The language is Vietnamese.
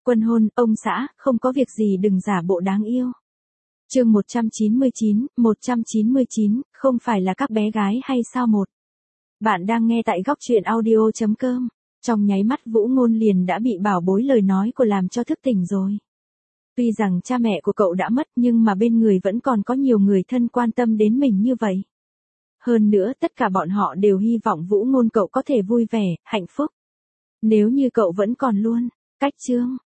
Quân hôn, ông xã, không có việc gì đừng giả bộ đáng yêu. Chương 199, không phải là các bé gái hay sao một. Bạn đang nghe tại góc truyện audio.com. Trong nháy mắt Vũ Ngôn liền đã bị bảo bối lời nói của làm cho thức tỉnh rồi. Tuy rằng cha mẹ của cậu đã mất nhưng mà bên người vẫn còn có nhiều người thân quan tâm đến mình như vậy. Hơn nữa tất cả bọn họ đều hy vọng Vũ Ngôn cậu có thể vui vẻ, hạnh phúc. Nếu như cậu vẫn còn luôn, cách chương.